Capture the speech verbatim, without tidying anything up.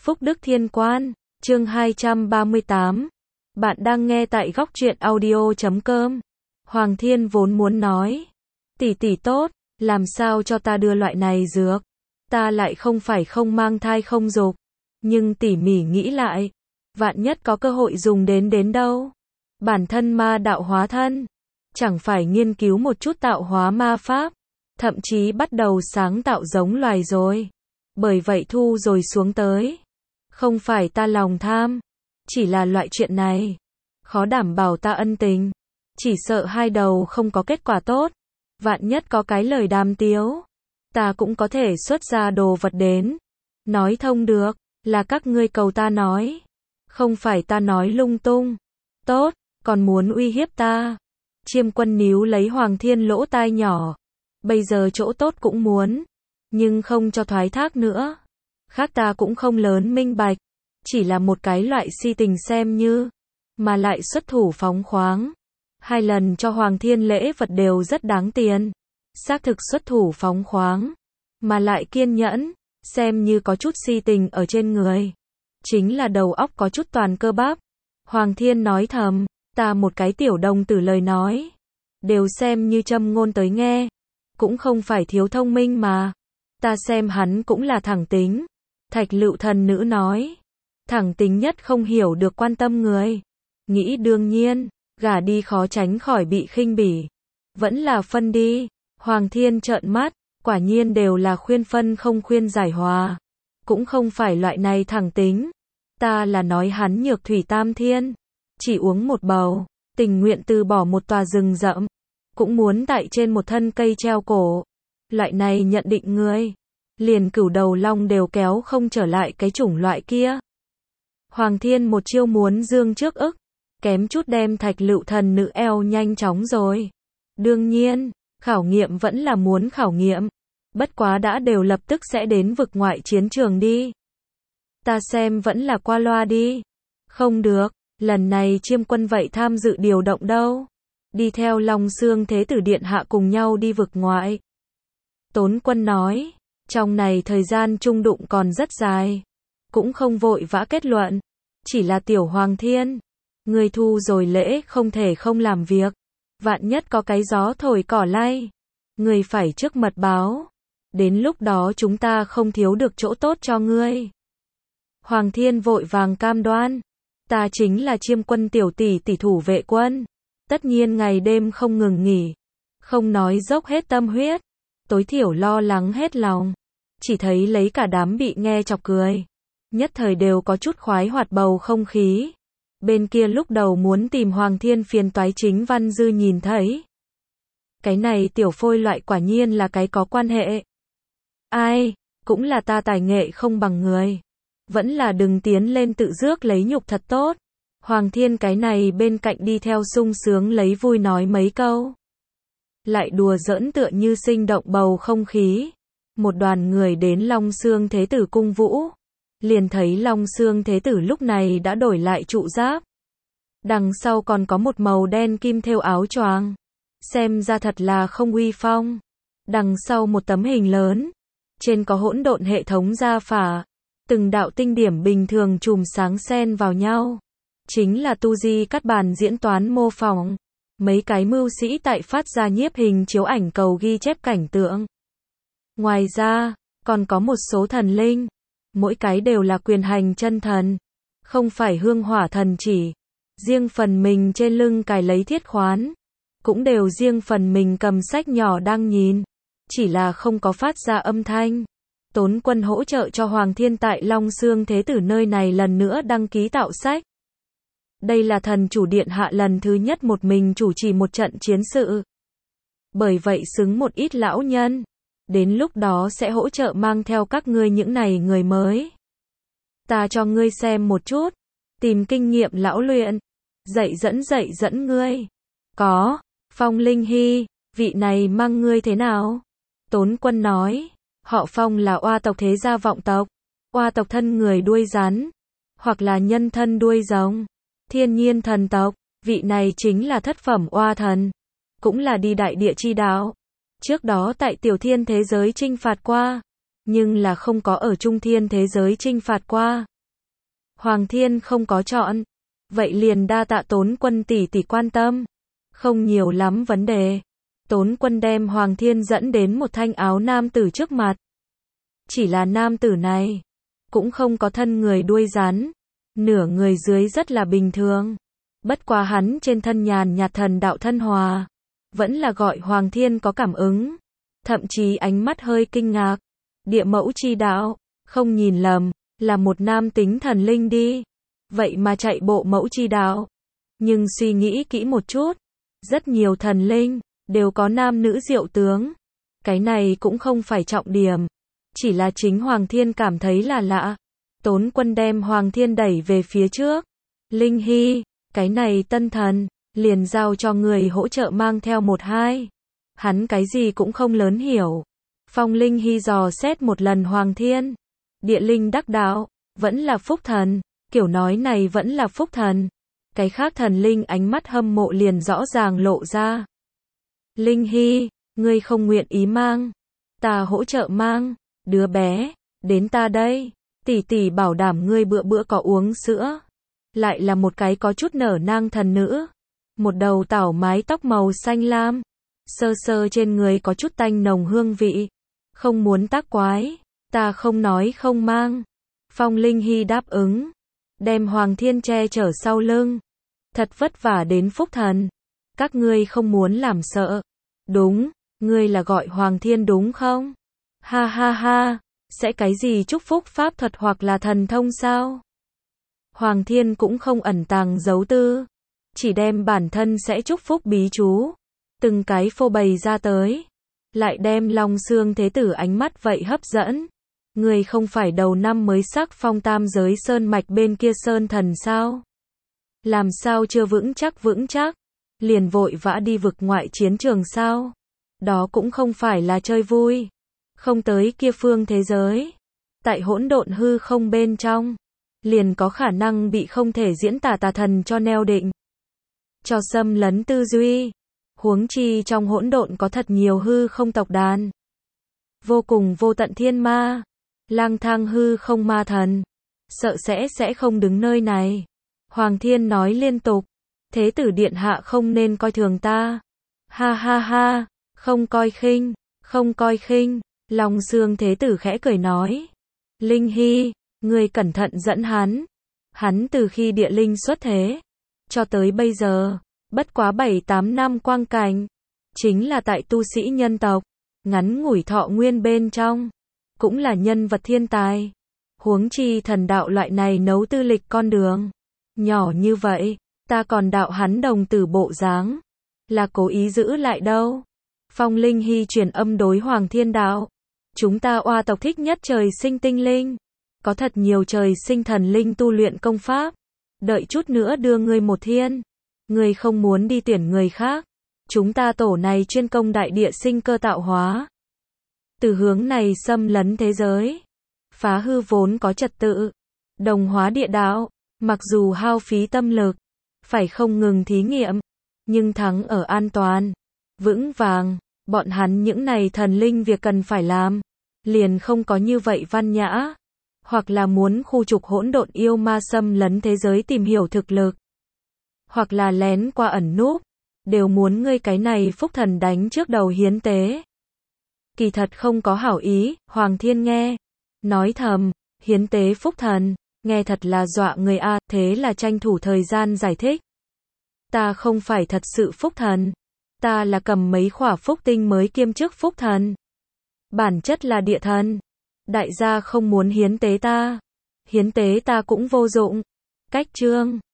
Phúc Đức Thiên Quan, chương hai trăm ba mươi tám. Bạn đang nghe tại góc truyện audio chấm com. Hoàng Thiên vốn muốn nói, tỷ tỷ tốt, làm sao cho ta đưa loại này dược? Ta lại không phải không mang thai không dục. Nhưng tỉ mỉ nghĩ lại, vạn nhất có cơ hội dùng đến đến đâu? Bản thân ma đạo hóa thân, chẳng phải nghiên cứu một chút tạo hóa ma pháp, thậm chí bắt đầu sáng tạo giống loài rồi. Bởi vậy thu rồi xuống tới. Không phải ta lòng tham, chỉ là loại chuyện này khó đảm bảo ta ân tình, chỉ sợ hai đầu không có kết quả tốt. Vạn nhất có cái lời đàm tiếu, ta cũng có thể xuất ra đồ vật đến. Nói thông được, là các ngươi cầu ta nói, không phải ta nói lung tung. Tốt, còn muốn uy hiếp ta. Chiêm Quân níu lấy Hoàng Thiên lỗ tai nhỏ. Bây giờ chỗ tốt cũng muốn, nhưng không cho thoái thác nữa. Khác ta cũng không lớn minh bạch, chỉ là một cái loại si tình xem như, mà lại xuất thủ phóng khoáng. Hai lần cho Hoàng Thiên lễ vật đều rất đáng tiền. Xác thực xuất thủ phóng khoáng, mà lại kiên nhẫn, xem như có chút si tình ở trên người. Chính là đầu óc có chút toàn cơ bắp. Hoàng Thiên nói thầm, ta một cái tiểu đồng tử lời nói, đều xem như châm ngôn tới nghe. Cũng không phải thiếu thông minh mà. Ta xem hắn cũng là thẳng tính. Thạch Lựu thần nữ nói, thẳng tính nhất không hiểu được quan tâm người. Nghĩ đương nhiên, gả đi khó tránh khỏi bị khinh bỉ. Vẫn là phân đi. Hoàng Thiên trợn mắt, quả nhiên đều là khuyên phân không khuyên giải hòa. Cũng không phải loại này thẳng tính. Ta là nói hắn nhược thủy tam thiên, chỉ uống một bầu, tình nguyện từ bỏ một tòa rừng rậm, cũng muốn tại trên một thân cây treo cổ. Loại này nhận định người, liền cửu đầu long đều kéo không trở lại cái chủng loại kia. Hoàng Thiên một chiêu muốn dương trước ức, kém chút đem Thạch Lựu thần nữ eo nhanh chóng rồi. Đương nhiên, khảo nghiệm vẫn là muốn khảo nghiệm. Bất quá đã đều lập tức sẽ đến vực ngoại chiến trường đi. Ta xem vẫn là qua loa đi. Không được, lần này Chiêm Quân vậy tham dự điều động đâu. Đi theo Long Xương Thế Tử Điện Hạ cùng nhau đi vực ngoại. Tốn Quân nói, trong này thời gian chung đụng còn rất dài. Cũng không vội vã kết luận. Chỉ là tiểu Hoàng Thiên, người thu rồi lễ không thể không làm việc. Vạn nhất có cái gió thổi cỏ lay, người phải trước mật báo. Đến lúc đó chúng ta không thiếu được chỗ tốt cho ngươi. Hoàng Thiên vội vàng cam đoan, ta chính là Chiêm Quân tiểu tỷ tỷ thủ vệ quân. Tất nhiên ngày đêm không ngừng nghỉ, không nói dốc hết tâm huyết, tối thiểu lo lắng hết lòng. Chỉ thấy lấy cả đám bị nghe chọc cười, nhất thời đều có chút khoái hoạt bầu không khí. Bên kia lúc đầu muốn tìm Hoàng Thiên phiền toái chính Văn Dư nhìn thấy. Cái này tiểu phôi loại quả nhiên là cái có quan hệ. Ai, cũng là ta tài nghệ không bằng người. Vẫn là đừng tiến lên tự rước lấy nhục thật tốt. Hoàng Thiên cái này bên cạnh đi theo sung sướng lấy vui nói mấy câu. Lại đùa giỡn tựa như sinh động bầu không khí. Một đoàn người đến Long Xương Thế Tử cung vũ. Liền thấy Long Xương Thế Tử lúc này đã đổi lại trụ giáp. Đằng sau còn có một màu đen kim thêu áo choàng. Xem ra thật là không uy phong. Đằng sau một tấm hình lớn. Trên có hỗn độn hệ thống gia phả. Từng đạo tinh điểm bình thường chùm sáng xen vào nhau. Chính là tu di cắt bàn diễn toán mô phỏng. Mấy cái mưu sĩ tại phát ra nhiếp hình chiếu ảnh cầu ghi chép cảnh tượng. Ngoài ra, còn có một số thần linh. Mỗi cái đều là quyền hành chân thần. Không phải hương hỏa thần chỉ. Riêng phần mình trên lưng cài lấy thiết khoán. Cũng đều riêng phần mình cầm sách nhỏ đang nhìn. Chỉ là không có phát ra âm thanh. Tốn Quân hỗ trợ cho Hoàng Thiên tại Long Xương Thế Tử nơi này lần nữa đăng ký tạo sách. Đây là thần chủ điện hạ lần thứ nhất một mình chủ trì một trận chiến sự. Bởi vậy xứng một ít lão nhân. Đến lúc đó sẽ hỗ trợ mang theo các ngươi những này người mới. Ta cho ngươi xem một chút. Tìm kinh nghiệm lão luyện. Dạy dẫn dạy dẫn ngươi. Có, Phong Linh Hy, vị này mang ngươi thế nào? Tốn Quân nói. Họ Phong là oa tộc thế gia vọng tộc. Oa tộc thân người đuôi rắn. Hoặc là nhân thân đuôi rồng. Thiên nhiên thần tộc. Vị này chính là thất phẩm oa thần. Cũng là đi đại địa chi đạo. Trước đó tại tiểu thiên thế giới chinh phạt qua. Nhưng là không có ở trung thiên thế giới chinh phạt qua. Hoàng Thiên không có chọn. Vậy liền đa tạ Tốn Quân tỷ tỷ quan tâm. Không nhiều lắm vấn đề. Tốn Quân đem Hoàng Thiên dẫn đến một thanh áo nam tử trước mặt. Chỉ là nam tử này cũng không có thân người đuôi rắn, nửa người dưới rất là bình thường. Bất quá hắn trên thân nhàn nhạt thần đạo thân hòa, vẫn là gọi Hoàng Thiên có cảm ứng, thậm chí ánh mắt hơi kinh ngạc. Địa mẫu chi đạo, không nhìn lầm, là một nam tính thần linh đi. Vậy mà chạy bộ mẫu chi đạo. Nhưng suy nghĩ kỹ một chút, rất nhiều thần linh đều có nam nữ diệu tướng. Cái này cũng không phải trọng điểm, chỉ là chính Hoàng Thiên cảm thấy là lạ. Tốn Quân đem Hoàng Thiên đẩy về phía trước. Linh Hy, cái này tân thần, liền giao cho người hỗ trợ mang theo một hai. Hắn cái gì cũng không lớn hiểu. Phong Linh Hy dò xét một lần Hoàng Thiên. Địa linh đắc đạo, vẫn là phúc thần. Kiểu nói này vẫn là phúc thần. Cái khác thần linh ánh mắt hâm mộ liền rõ ràng lộ ra. Linh Hy, ngươi không nguyện ý mang. Ta hỗ trợ mang. Đứa bé, đến ta đây. Tỷ tỷ bảo đảm ngươi bữa bữa có uống sữa. Lại là một cái có chút nở nang thần nữ. Một đầu tảo mái tóc màu xanh lam. Sơ sơ trên người có chút tanh nồng hương vị. Không muốn tác quái. Ta không nói không mang. Phong Linh Hy đáp ứng. Đem Hoàng Thiên che chở sau lưng. Thật vất vả đến phúc thần. Các ngươi không muốn làm sợ. Đúng, ngươi là gọi Hoàng Thiên đúng không? Ha ha ha, sẽ cái gì chúc phúc pháp thuật hoặc là thần thông sao? Hoàng Thiên cũng không ẩn tàng giấu tư. Chỉ đem bản thân sẽ chúc phúc bí chú. Từng cái phô bày ra tới. Lại đem Long Xương Thế Tử ánh mắt vậy hấp dẫn. Người không phải đầu năm mới sắc phong tam giới sơn mạch bên kia sơn thần sao? Làm sao chưa vững chắc vững chắc? Liền vội vã đi vực ngoại chiến trường sao? Đó cũng không phải là chơi vui. Không tới kia phương thế giới. Tại hỗn độn hư không bên trong. Liền có khả năng bị không thể diễn tả tà thần cho neo định. Cho xâm lấn tư duy. Huống chi trong hỗn độn có thật nhiều hư không tộc đàn. Vô cùng vô tận thiên ma. Lang thang hư không ma thần. Sợ sẽ sẽ không đứng nơi này. Hoàng Thiên nói liên tục. Thế tử điện hạ không nên coi thường ta. Ha ha ha. Không coi khinh. Không coi khinh. Long Xương Thế Tử khẽ cười nói. Linh Hy, ngươi cẩn thận dẫn hắn. Hắn từ khi địa linh xuất thế. Cho tới bây giờ. Bất quá bảy tám năm quang cảnh. Chính là tại tu sĩ nhân tộc. Ngắn ngủi thọ nguyên bên trong. Cũng là nhân vật thiên tài. Huống chi thần đạo loại này nấu tư lịch con đường. Nhỏ như vậy, ta còn đạo hắn đồng tử bộ dáng. Là cố ý giữ lại đâu. Phong Linh Hy truyền âm đối Hoàng Thiên đạo. Chúng ta oa tộc thích nhất trời sinh tinh linh. Có thật nhiều trời sinh thần linh tu luyện công pháp. Đợi chút nữa đưa ngươi một thiên. Ngươi không muốn đi tuyển người khác. Chúng ta tổ này chuyên công đại địa sinh cơ tạo hóa. Từ hướng này xâm lấn thế giới. Phá hư vốn có trật tự. Đồng hóa địa đạo. Mặc dù hao phí tâm lực. Phải không ngừng thí nghiệm. Nhưng thắng ở an toàn. Vững vàng. Bọn hắn những này thần linh việc cần phải làm. Liền không có như vậy văn nhã. Hoặc là muốn khu trục hỗn độn yêu ma xâm lấn thế giới tìm hiểu thực lực. Hoặc là lén qua ẩn núp. Đều muốn ngươi cái này phúc thần đánh trước đầu hiến tế. Kỳ thật không có hảo ý. Hoàng Thiên nghe. Nói thầm. Hiến tế phúc thần. Nghe thật là dọa người a. Thế là tranh thủ thời gian giải thích. Ta không phải thật sự phúc thần. Ta là cầm mấy khỏa phúc tinh mới kiêm chức phúc thần. Bản chất là địa thần. Đại gia không muốn hiến tế ta. Hiến tế ta cũng vô dụng. Cách chương.